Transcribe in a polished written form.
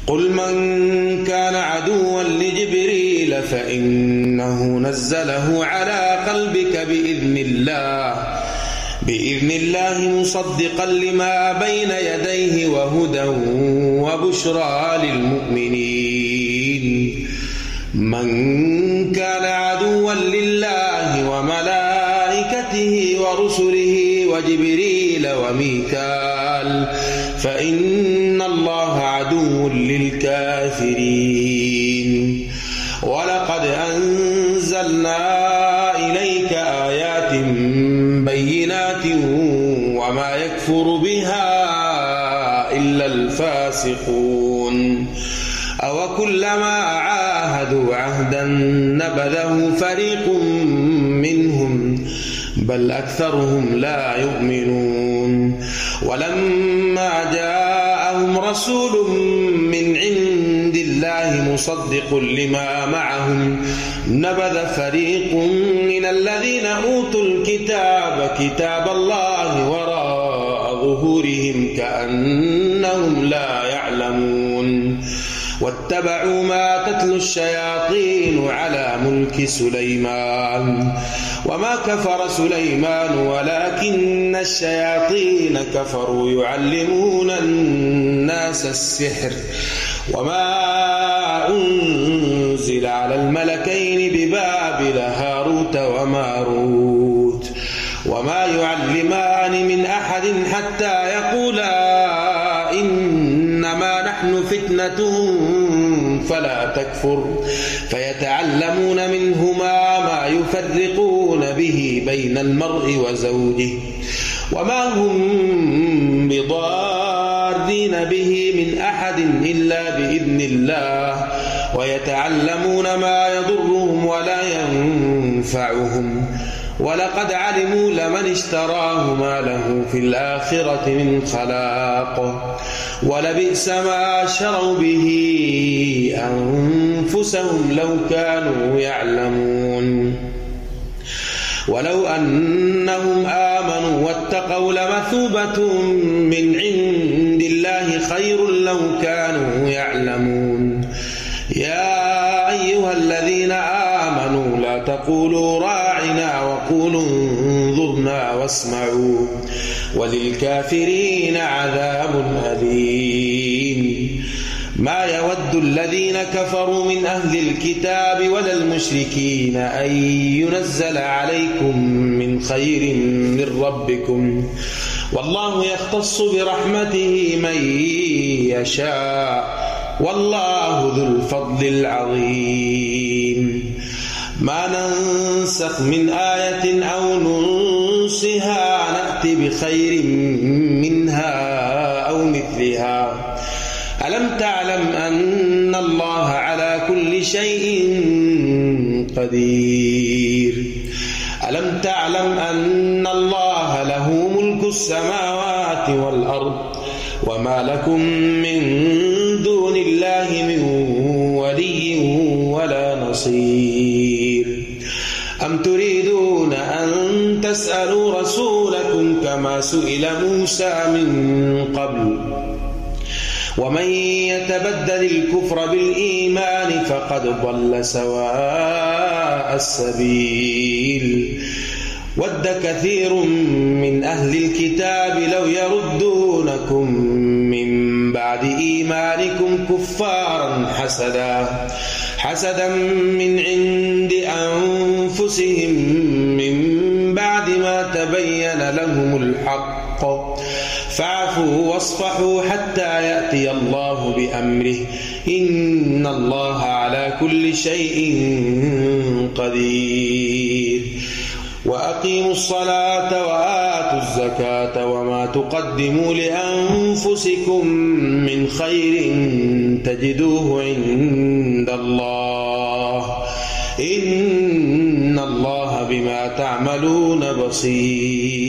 قل من كان عدوا لجبريل فإنه نزله على قلبك بإذن الله مصدقا لما بين يديه وهدى وبشرى للمؤمنين. من كان عدوا لله وملائكته ورسله وجبريل وميكال فإن الله عدو للكافرين. ولقد أنزلنا إليك آيات بينات وما يكفر بها إلا الفاسقون. أوكلما عاهدوا عهدا نبذه فريق منهم بل أكثرهم لا يؤمنون. ولما جاءهم رسول من عند الله مصدق لما معهم نبذ فريق من الذين أوتوا الكتاب كتاب الله وراء ظهورهم كأنهم لا يعلمون. واتبعوا ما تتلو الشياطين على ملك سليمان وما كفر سليمان ولكن الشياطين كفروا يعلمون الناس السحر وما أنزل على الملكين ببابل هاروت وماروت وما يعلمان من أحد حتى يقولا إنما نحن فتنة فلا تكفر فيتعلمون منهما ما يفرقون به بين المرء وزوجه وما هم بضارين به من أحد إلا بإذن الله ويتعلمون ما يضرهم ولا ينفعهم ولقد علموا لمن اشتراه ما له في الآخرة من خلاق ولبئس ما شروا به أنفسهم لو كانوا يعلمون. ولو أنهم آمنوا واتقوا لمثوبة من عند الله خير لو كانوا يعلمون. يا أيها الذين آمنوا لا تقولوا راعنا وقولوا انظرنا واسمعوا وللكافرين عذاب أليم. ما يود الذين كفروا من أهل الكتاب ولا المشركين أن ينزل عليكم من خير من ربكم والله يختص برحمته من يشاء والله ذو الفضل العظيم. ما ننسخ من آية أو ننسها نأتي بخير منها أو مثلها. ألم تعلم أن الله على كل شيء قدير. ألم تعلم أن الله له ملك السماوات والأرض وما لكم من دون الله من ولي ولا نصير. أم تريدون أن تسألوا رسولكم كما سئل موسى من قبل ومن يتبدل الكفر بالإيمان فقد ضل سواء السبيل. ود كثير من أهل الكتاب لو يردونكم من بعد إيمانكم كفارا حسدا من عند أنفسهم من بعد ما تبين لهم الحق فاعفوا واصفحوا حتى يأتي الله بأمره إن الله على كل شيء قدير. وأقيموا الصلاة وآتوا الزكاة وما تقدموا لأنفسكم من خير تجدوه عند الله إن الله بما تعملون بصير.